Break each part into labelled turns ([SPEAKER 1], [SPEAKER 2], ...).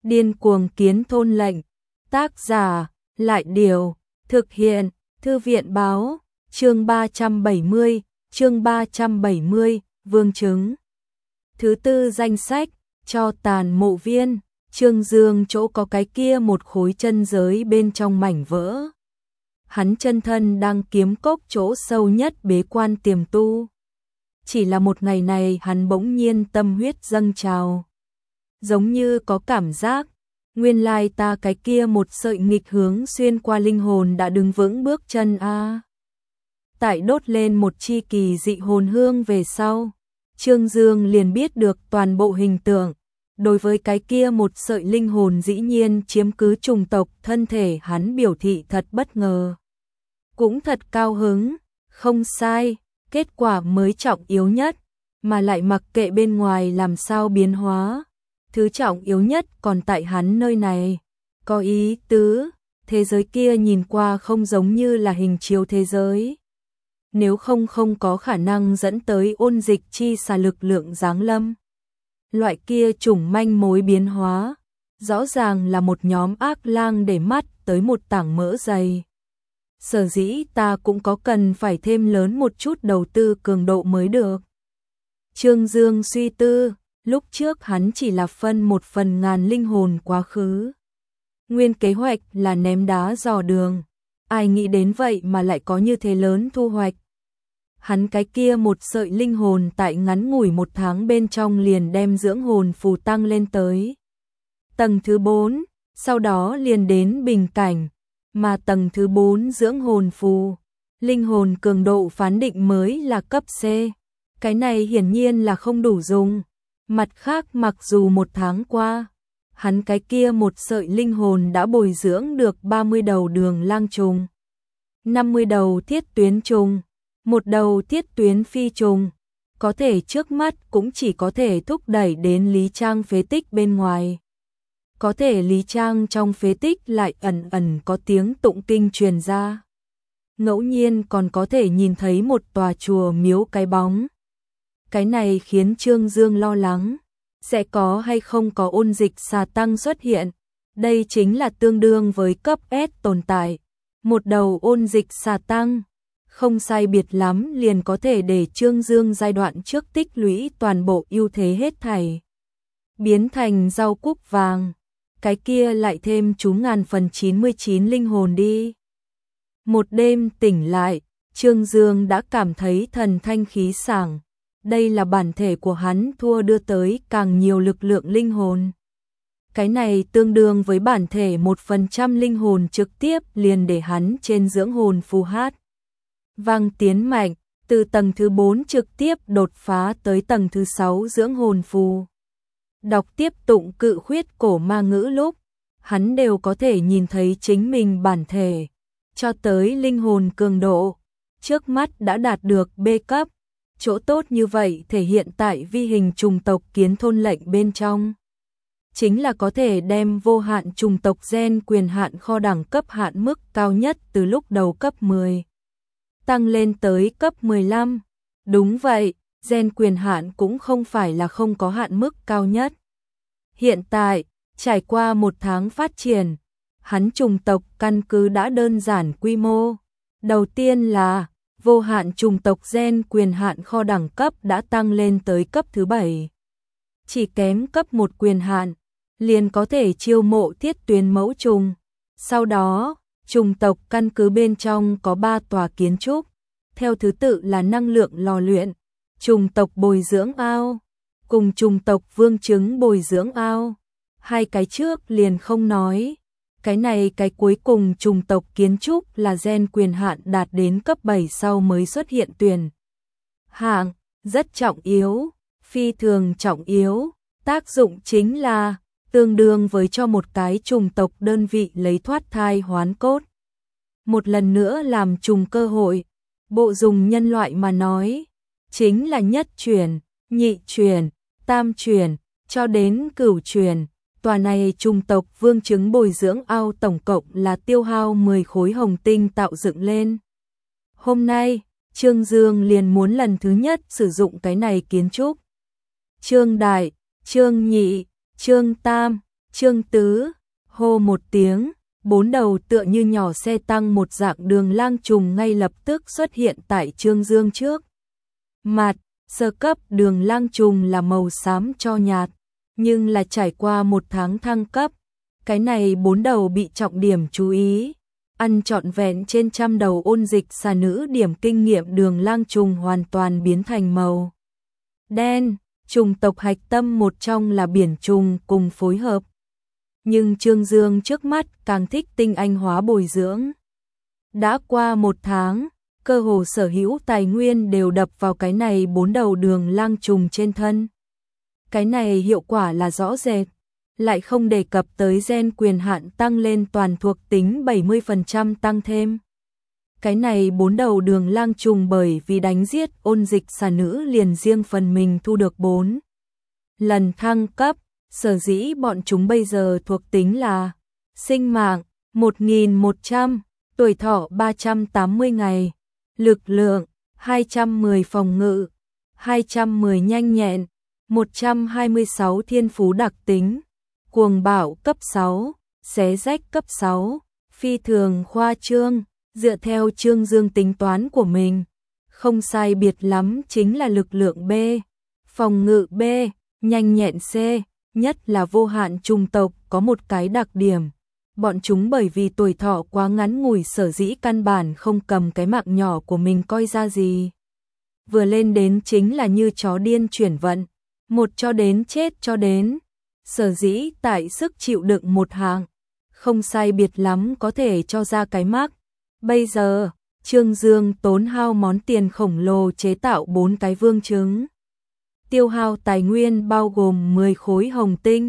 [SPEAKER 1] Điên cuồng kiến thôn lệnh. Tác giả, Lại Điều. Thực hiện, Thư viện báo. Chương 370, Vương chứng. Thứ tư danh sách, cho tàn mộ viên. Trương Dương chỗ có cái kia một khối chân giới bên trong mảnh vỡ. Hắn chân thân đang kiếm cốc chỗ sâu nhất bế quan tiềm tu. Chỉ là một ngày này hắn bỗng nhiên tâm huyết dâng trào. Giống như có cảm giác, nguyên lai ta cái kia một sợi nghịch hướng xuyên qua linh hồn đã đứng vững bước chân a. Tại đốt lên một chi kỳ dị hồn hương về sau, Trương Dương liền biết được toàn bộ hình tượng. Đối với cái kia một sợi linh hồn dĩ nhiên chiếm cứ chủng tộc thân thể, hắn biểu thị thật bất ngờ. Cũng thật cao hứng, không sai, kết quả mới trọng yếu nhất, mà lại mặc kệ bên ngoài làm sao biến hóa. Thứ trọng yếu nhất còn tại hắn nơi này. Có ý tứ, thế giới kia nhìn qua không giống như là hình chiếu thế giới. Nếu không có khả năng dẫn tới ôn dịch chi xà lực lượng giáng lâm. Loại kia chủng manh mối biến hóa, rõ ràng là một nhóm ác lang để mắt tới một tảng mỡ dày. Sở dĩ ta cũng có cần phải thêm lớn một chút đầu tư cường độ mới được. Trương Dương suy tư, lúc trước hắn chỉ là phân một phần ngàn linh hồn quá khứ. Nguyên kế hoạch là ném đá dò đường, ai nghĩ đến vậy mà lại có như thế lớn thu hoạch. Hắn cái kia một sợi linh hồn tại ngắn ngủi một tháng bên trong liền đem dưỡng hồn phù tăng lên tới tầng thứ 4, sau đó liền đến bình cảnh, mà tầng thứ 4 dưỡng hồn phù, linh hồn cường độ phán định mới là cấp C. Cái này hiển nhiên là không đủ dùng. Mặt khác mặc dù một tháng qua, hắn cái kia một sợi linh hồn đã bồi dưỡng được 30 đầu đường lang trùng, 50 đầu thiết tuyến trùng, một đầu thiết tuyến phi trùng, có thể trước mắt cũng chỉ có thể thúc đẩy đến Lý Trang phế tích bên ngoài. Có thể Lý Trang trong phế tích lại ẩn ẩn có tiếng tụng kinh truyền ra. Ngẫu nhiên còn có thể nhìn thấy một tòa chùa miếu cái bóng. Cái này khiến Trương Dương lo lắng, sẽ có hay không có ôn dịch xà tăng xuất hiện. Đây chính là tương đương với cấp S tồn tại. Một đầu ôn dịch xà tăng, không sai biệt lắm liền có thể để Trương Dương giai đoạn trước tích lũy toàn bộ ưu thế hết thảy biến thành rau cúc vàng. Cái kia lại thêm chú ngàn phần 99 linh hồn đi. Một đêm tỉnh lại, Trương Dương đã cảm thấy thần thanh khí sảng. Đây là bản thể của hắn thua đưa tới càng nhiều lực lượng linh hồn. Cái này tương đương với bản thể 1% linh hồn trực tiếp liền để hắn trên dưỡng hồn phù hát. Vang tiến mạnh, từ tầng thứ 4 trực tiếp đột phá tới tầng thứ 6 dưỡng hồn phù. Đọc tiếp tụng cự khuyết cổ ma ngữ lúc, hắn đều có thể nhìn thấy chính mình bản thể, cho tới linh hồn cường độ, trước mắt đã đạt được B cấp. Chỗ tốt như vậy thể hiện tại vi hình trùng tộc kiến thôn lệnh bên trong. Chính là có thể đem vô hạn trùng tộc gen quyền hạn kho đẳng cấp hạn mức cao nhất từ lúc đầu cấp 10. Tăng lên tới cấp 15. Đúng vậy, gen quyền hạn cũng không phải là không có hạn mức cao nhất. Hiện tại, trải qua một tháng phát triển, hắn trùng tộc căn cứ đã đơn giản quy mô. Đầu tiên là vô hạn trùng tộc gen quyền hạn kho đẳng cấp đã tăng lên tới cấp thứ 7. Chỉ kém cấp 1 quyền hạn, liền có thể chiêu mộ thiết tuyến mẫu trùng. Sau đó, trùng tộc căn cứ bên trong có 3 tòa kiến trúc, theo thứ tự là năng lượng lò luyện, trùng tộc bồi dưỡng ao, cùng trùng tộc vương trứng bồi dưỡng ao. Hai cái trước liền không nói. Cái này cái cuối cùng trùng tộc kiến trúc là gen quyền hạn đạt đến cấp 7 sau mới xuất hiện tuyển hạng, rất trọng yếu, phi thường trọng yếu, tác dụng chính là tương đương với cho một cái trùng tộc đơn vị lấy thoát thai hoán cốt. Một lần nữa làm trùng cơ hội, bộ dùng nhân loại mà nói, chính là nhất chuyển, nhị chuyển, tam chuyển, cho đến cửu chuyển. Tòa này trùng tộc vương trứng bồi dưỡng ao tổng cộng là tiêu hao 10 khối hồng tinh tạo dựng lên. Hôm nay, Trương Dương liền muốn lần thứ nhất sử dụng cái này kiến trúc. Trương Đại, Trương Nhị, Trương Tam, Chương Tứ, hô một tiếng, bốn đầu tựa như nhỏ xe tăng một dạng đường lang trùng ngay lập tức xuất hiện tại Trương Dương trước. Mặt, sơ cấp đường lang trùng là màu xám cho nhạt, nhưng là trải qua một tháng thăng cấp, cái này bốn đầu bị trọng điểm chú ý. Ăn trọn vẹn trên 100 đầu ôn dịch xà nữ điểm kinh nghiệm đường lang trùng hoàn toàn biến thành màu đen, trùng tộc hạch tâm một trong là biển trùng cùng phối hợp. Nhưng Trương Dương trước mắt càng thích tinh anh hóa bồi dưỡng. Đã qua một tháng, cơ hồ sở hữu tài nguyên đều đập vào cái này bốn đầu đường lang trùng trên thân. Cái này hiệu quả là rõ rệt, lại không đề cập tới gen quyền hạn tăng lên toàn thuộc tính 70% tăng thêm. Cái này bốn đầu đường lang trùng bởi vì đánh giết ôn dịch xà nữ liền riêng phần mình thu được 4 lần thăng cấp, sở dĩ bọn chúng bây giờ thuộc tính là sinh mạng 1100, tuổi thọ 380 ngày, lực lượng 210, phòng ngự 210, nhanh nhẹn 126, thiên phú đặc tính cuồng bạo cấp 6, xé rách cấp 6, phi thường khoa trương, dựa theo Trương Dương tính toán của mình, không sai biệt lắm chính là lực lượng B, phòng ngự B, nhanh nhẹn C, nhất là vô hạn trùng tộc có một cái đặc điểm. Bọn chúng bởi vì tuổi thọ quá ngắn ngủi sở dĩ căn bản không cầm cái mạng nhỏ của mình coi ra gì. Vừa lên đến chính là như chó điên chuyển vận, một cho đến chết cho đến. Sở dĩ tại sức chịu đựng một hạng, không sai biệt lắm có thể cho ra cái mác. Bây giờ, Trương Dương tốn hao món tiền khổng lồ chế tạo 4 cái vương trứng. Tiêu hao tài nguyên bao gồm 10 khối hồng tinh,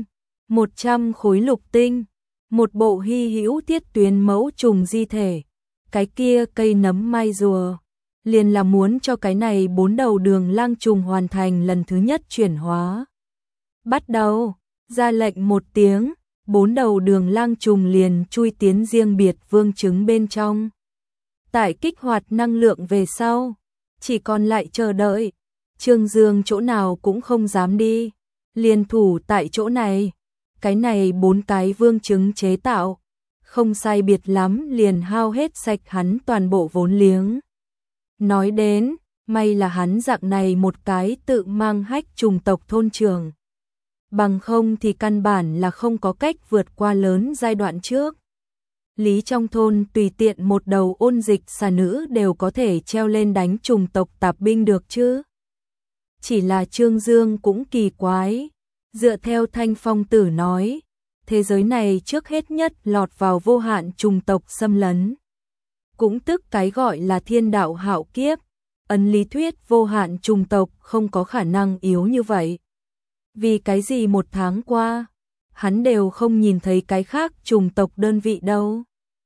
[SPEAKER 1] 100 khối lục tinh, một bộ hy hữu thiết tuyến mẫu trùng di thể, cái kia cây nấm mai rùa, liền là muốn cho cái này 4 đầu đường lang trùng hoàn thành lần thứ nhất chuyển hóa. Bắt đầu, ra lệnh một tiếng, 4 đầu đường lang trùng liền chui tiến riêng biệt vương trứng bên trong. Tại kích hoạt năng lượng về sau, chỉ còn lại chờ đợi. Trương Dương chỗ nào cũng không dám đi, liền thủ tại chỗ này. Cái này 4 cái vương trứng chế tạo, không sai biệt lắm liền hao hết sạch hắn toàn bộ vốn liếng. Nói đến, may là hắn dạng này một cái tự mang hách trùng tộc thôn trưởng. Bằng không thì căn bản là không có cách vượt qua lớn giai đoạn trước. Lý trong thôn tùy tiện một đầu ôn dịch xà nữ đều có thể treo lên đánh trùng tộc tạp binh được chứ. Chỉ là Trương Dương cũng kỳ quái, dựa theo Thanh Phong Tử nói, thế giới này trước hết nhất lọt vào vô hạn trùng tộc xâm lấn. Cũng tức cái gọi là thiên đạo hạo kiếp, ấn lý thuyết vô hạn trùng tộc không có khả năng yếu như vậy. Vì cái gì một tháng qua, hắn đều không nhìn thấy cái khác trùng tộc đơn vị đâu.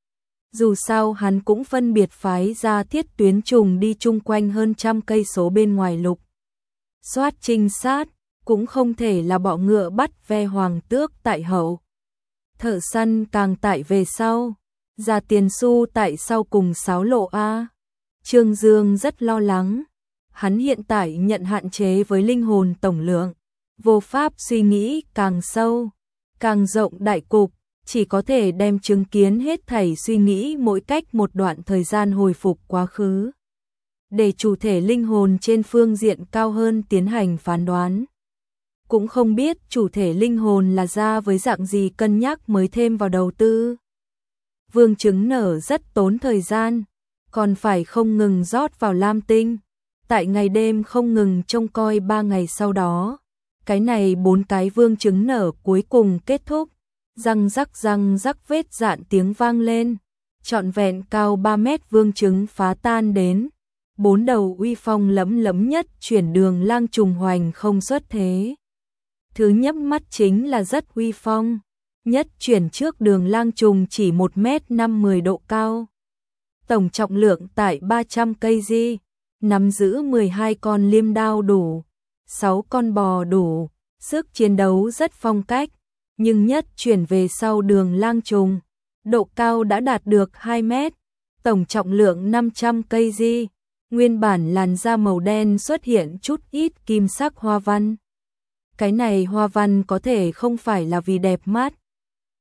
[SPEAKER 1] Dù sao hắn cũng phân biệt phái ra thiết tuyến trùng đi chung quanh hơn 100 cây số bên ngoài lục. Soát trinh sát, cũng không thể là bọ ngựa bắt ve hoàng tước tại hậu. Thợ săn càng tại về sau, ra tiền xu tại sau cùng 6 lộ A. Trương Dương rất lo lắng, hắn hiện tại nhận hạn chế với linh hồn tổng lượng, vô pháp suy nghĩ càng sâu, càng rộng đại cục, chỉ có thể đem chứng kiến hết thảy suy nghĩ mỗi cách một đoạn thời gian hồi phục quá khứ. Để chủ thể linh hồn trên phương diện cao hơn tiến hành phán đoán. Cũng không biết chủ thể linh hồn là ra với dạng gì cân nhắc mới thêm vào đầu tư. Vương trứng nở rất tốn thời gian, còn phải không ngừng rót vào lam tinh. Tại ngày đêm không ngừng trông coi 3 ngày sau đó, cái này 4 cái vương trứng nở cuối cùng kết thúc. Răng rắc vết dạn tiếng vang lên, trọn vẹn cao 3 mét vương trứng phá tan đến. 4 đầu uy phong lẫm lẫm nhất chuyển đường lang trùng hoành không xuất thế. Thứ nhấp mắt chính là rất uy phong, nhất chuyển trước đường lang trùng chỉ 1m50 độ cao. Tổng trọng lượng tại 300 kg, nắm giữ 12 con liêm đao đủ, 6 con bò đủ, sức chiến đấu rất phong cách, nhưng nhất chuyển về sau đường lang trùng, độ cao đã đạt được 2 mét, tổng trọng lượng 500 kg. Nguyên bản làn da màu đen xuất hiện chút ít kim sắc hoa văn. Cái này hoa văn có thể không phải là vì đẹp mắt,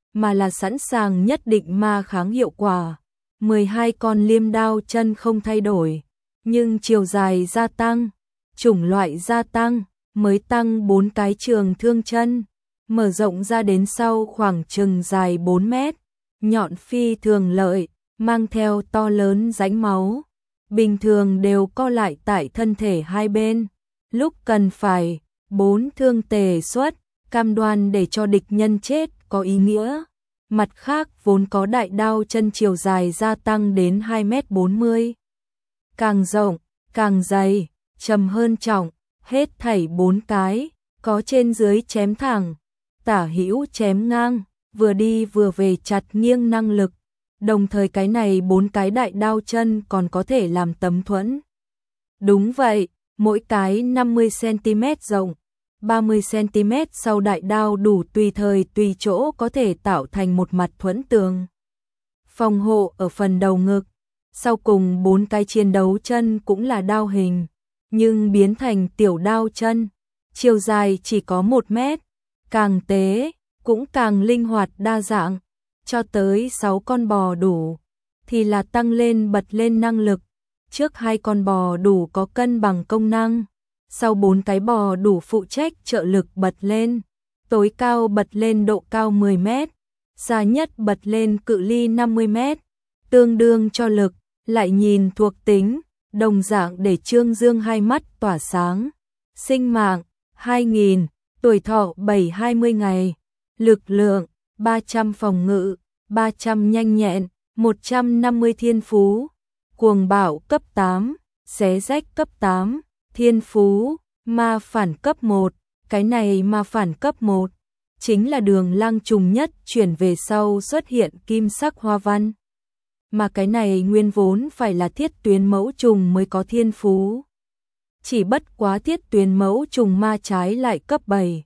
[SPEAKER 1] mà là sẵn sàng nhất định ma kháng hiệu quả. 12 con liêm đao chân không thay đổi, nhưng chiều dài gia tăng, chủng loại gia tăng, mới tăng 4 cái trường thương chân, mở rộng ra đến sau khoảng chừng dài 4 mét, nhọn phi thường lợi, mang theo to lớn rãnh máu, bình thường đều co lại tại thân thể hai bên, lúc cần phải 4 thương tề xuất, cam đoan để cho địch nhân chết có ý nghĩa. Mặt khác vốn có đại đao chân chiều dài gia tăng đến 2,40 m. Càng rộng, càng dày, trầm hơn trọng, hết thảy 4 cái, có trên dưới chém thẳng, tả hữu chém ngang, vừa đi vừa về chặt nghiêng năng lực. Đồng thời cái này 4 cái đại đao chân còn có thể làm tấm thuẫn. Đúng vậy, mỗi cái 50 cm rộng, 30 cm sau đại đao đủ tùy thời tùy chỗ có thể tạo thành một mặt thuẫn tường. Phòng hộ ở phần đầu ngực, sau cùng 4 cái chiến đấu chân cũng là đao hình, nhưng biến thành tiểu đao chân, chiều dài chỉ có 1 mét, càng tế, cũng càng linh hoạt đa dạng, cho tới 6 con bò đủ, thì là tăng lên bật lên năng lực, trước 2 con bò đủ có cân bằng công năng. Sau 4 cái bò đủ phụ trách trợ lực bật lên, tối cao bật lên độ cao 10 mét, xa nhất bật lên cự ly 50 mét, tương đương cho lực, lại nhìn thuộc tính, đồng dạng để Trương Dương hai mắt tỏa sáng. Sinh mạng, 2000, tuổi thọ 720 ngày, lực lượng, 300 phòng ngự, 300 nhanh nhẹn, 150 thiên phú, cuồng bạo cấp 8, xé rách cấp 8. Thiên phú, ma phản cấp 1, cái này ma phản cấp 1, chính là đường lang trùng nhất chuyển về sau xuất hiện kim sắc hoa văn. Mà cái này nguyên vốn phải là thiết tuyến mẫu trùng mới có thiên phú. Chỉ bất quá thiết tuyến mẫu trùng ma trái lại cấp 7.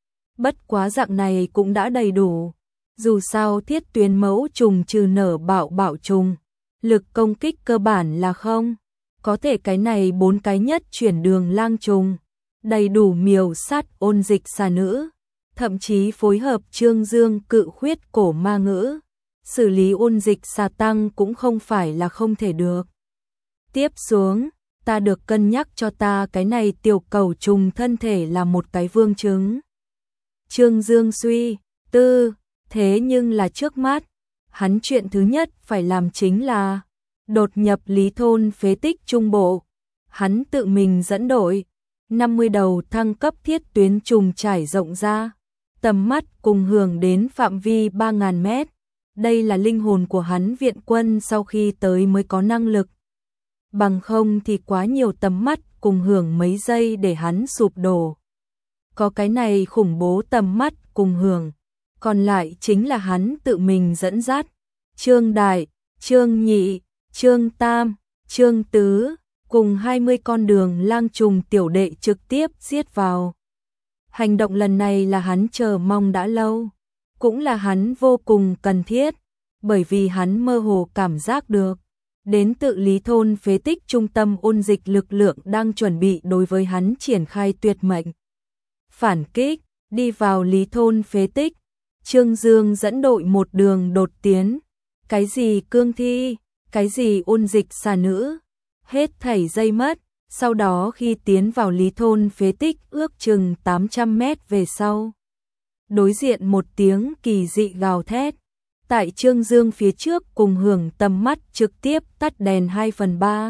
[SPEAKER 1] Bất quá dạng này cũng đã đầy đủ. Dù sao thiết tuyến mẫu trùng trừ nở bạo trùng, lực công kích cơ bản là không. Có thể cái này 4 cái nhất chuyển đường lang trùng, đầy đủ miểu sát ôn dịch xà nữ, thậm chí phối hợp Trương Dương cự khuyết cổ ma ngữ, xử lý ôn dịch xà tăng cũng không phải là không thể được. Tiếp xuống, ta được cân nhắc cho ta cái này tiểu cầu trùng thân thể là một cái vương chứng. Trương Dương suy tư, thế nhưng là trước mắt, hắn chuyện thứ nhất phải làm chính là đột nhập Lý thôn phế tích trung bộ. Hắn tự mình dẫn đội, 50 đầu thăng cấp thiết tuyến trùng trải rộng ra, tầm mắt cùng hưởng đến phạm vi 3000 mét. Đây là linh hồn của hắn viện quân sau khi tới mới có năng lực. Bằng không thì quá nhiều tầm mắt cùng hưởng mấy giây để hắn sụp đổ. Có cái này khủng bố tầm mắt cùng hưởng, còn lại chính là hắn tự mình dẫn dắt. Trương Đại, Trương Nhị, Trương Tam, Trương Tứ, cùng 20 con đường lang trùng tiểu đệ trực tiếp giết vào. Hành động lần này là hắn chờ mong đã lâu, cũng là hắn vô cùng cần thiết, bởi vì hắn mơ hồ cảm giác được, đến tự Lý thôn phế tích trung tâm ôn dịch lực lượng đang chuẩn bị đối với hắn triển khai tuyệt mệnh. Phản kích, đi vào Lý thôn phế tích, Trương Dương dẫn đội một đường đột tiến, cái gì cương thi, cái gì ôn dịch xà nữ, hết thảy dây mất, sau đó khi tiến vào Lý thôn phế tích ước chừng 800 mét về sau. Đối diện một tiếng kỳ dị gào thét, tại Trương Dương phía trước cùng hưởng tầm mắt trực tiếp tắt đèn 2/3.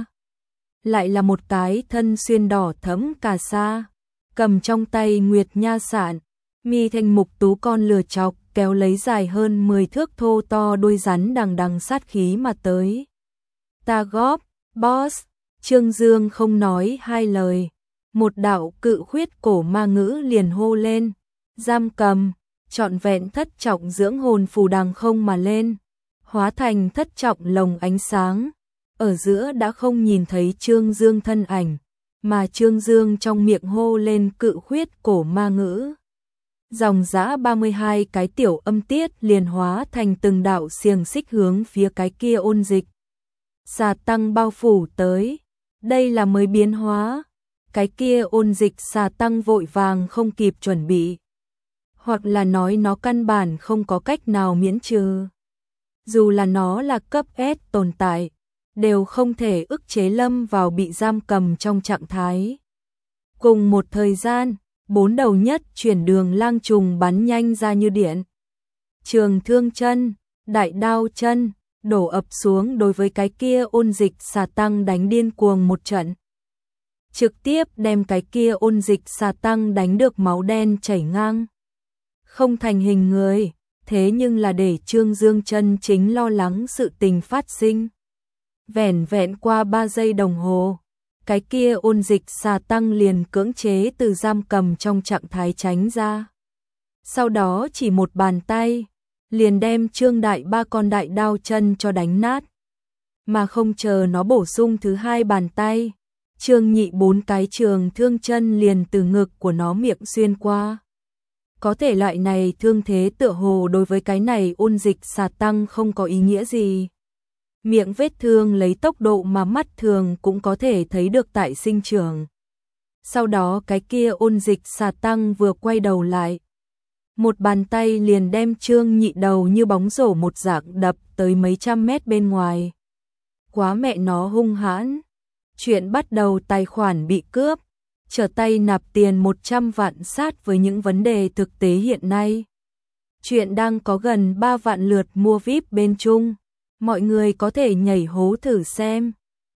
[SPEAKER 1] Lại là một cái thân xuyên đỏ thẫm cà sa, cầm trong tay nguyệt nha sạn, mi thanh mục tú con lừa chọc kéo lấy dài hơn 10 thước thô to đuôi rắn đằng đằng sát khí mà tới. Ta góp, boss, Trương Dương không nói hai lời, một đạo cự khuyết cổ ma ngữ liền hô lên, giam cầm, trọn vẹn thất trọng dưỡng hồn phù đằng không mà lên, hóa thành thất trọng lồng ánh sáng, ở giữa đã không nhìn thấy Trương Dương thân ảnh, mà Trương Dương trong miệng hô lên cự khuyết cổ ma ngữ. Dòng dã 32 cái tiểu âm tiết liền hóa thành từng đạo xiềng xích hướng phía cái kia ôn dịch xà tăng bao phủ tới. Đây là mới biến hóa, cái kia ôn dịch xà tăng vội vàng không kịp chuẩn bị, hoặc là nói nó căn bản không có cách nào miễn trừ. Dù là nó là cấp S tồn tại, đều không thể ức chế Lâm vào bị giam cầm trong trạng thái. Cùng một thời gian, 4 đầu nhất chuyển đường lang trùng bắn nhanh ra như điện. Trường thương chân, đại đao chân, đổ ập xuống đối với cái kia ôn dịch xà tăng đánh điên cuồng một trận. Trực tiếp đem cái kia ôn dịch xà tăng đánh được máu đen chảy ngang. Không thành hình người, thế nhưng là để Trương Dương chân chính lo lắng sự tình phát sinh. Vẻn vẹn qua 3 giây đồng hồ, cái kia ôn dịch xà tăng liền cưỡng chế từ giam cầm trong trạng thái tránh ra. Sau đó chỉ một bàn tay, liền đem Trương Đại ba con đại đao chân cho đánh nát. Mà không chờ nó bổ sung thứ 2 bàn tay, Trương Nhị 4 cái trường thương chân liền từ ngực của nó miệng xuyên qua. Có thể loại này thương thế tựa hồ đối với cái này ôn dịch xà tăng không có ý nghĩa gì. Miệng vết thương lấy tốc độ mà mắt thường cũng có thể thấy được tại sinh trưởng. Sau đó cái kia ôn dịch xà tăng vừa quay đầu lại. Một bàn tay liền đem Trương Nhị đầu như bóng rổ một dạng đập tới mấy trăm mét bên ngoài. Quá mẹ nó hung hãn. Chuyện bắt đầu tài khoản bị cướp. Trở tay nạp tiền 100 vạn sát với những vấn đề thực tế hiện nay. Chuyện đang có gần 3 vạn lượt mua VIP bên Trung. Mọi người có thể nhảy hố thử xem.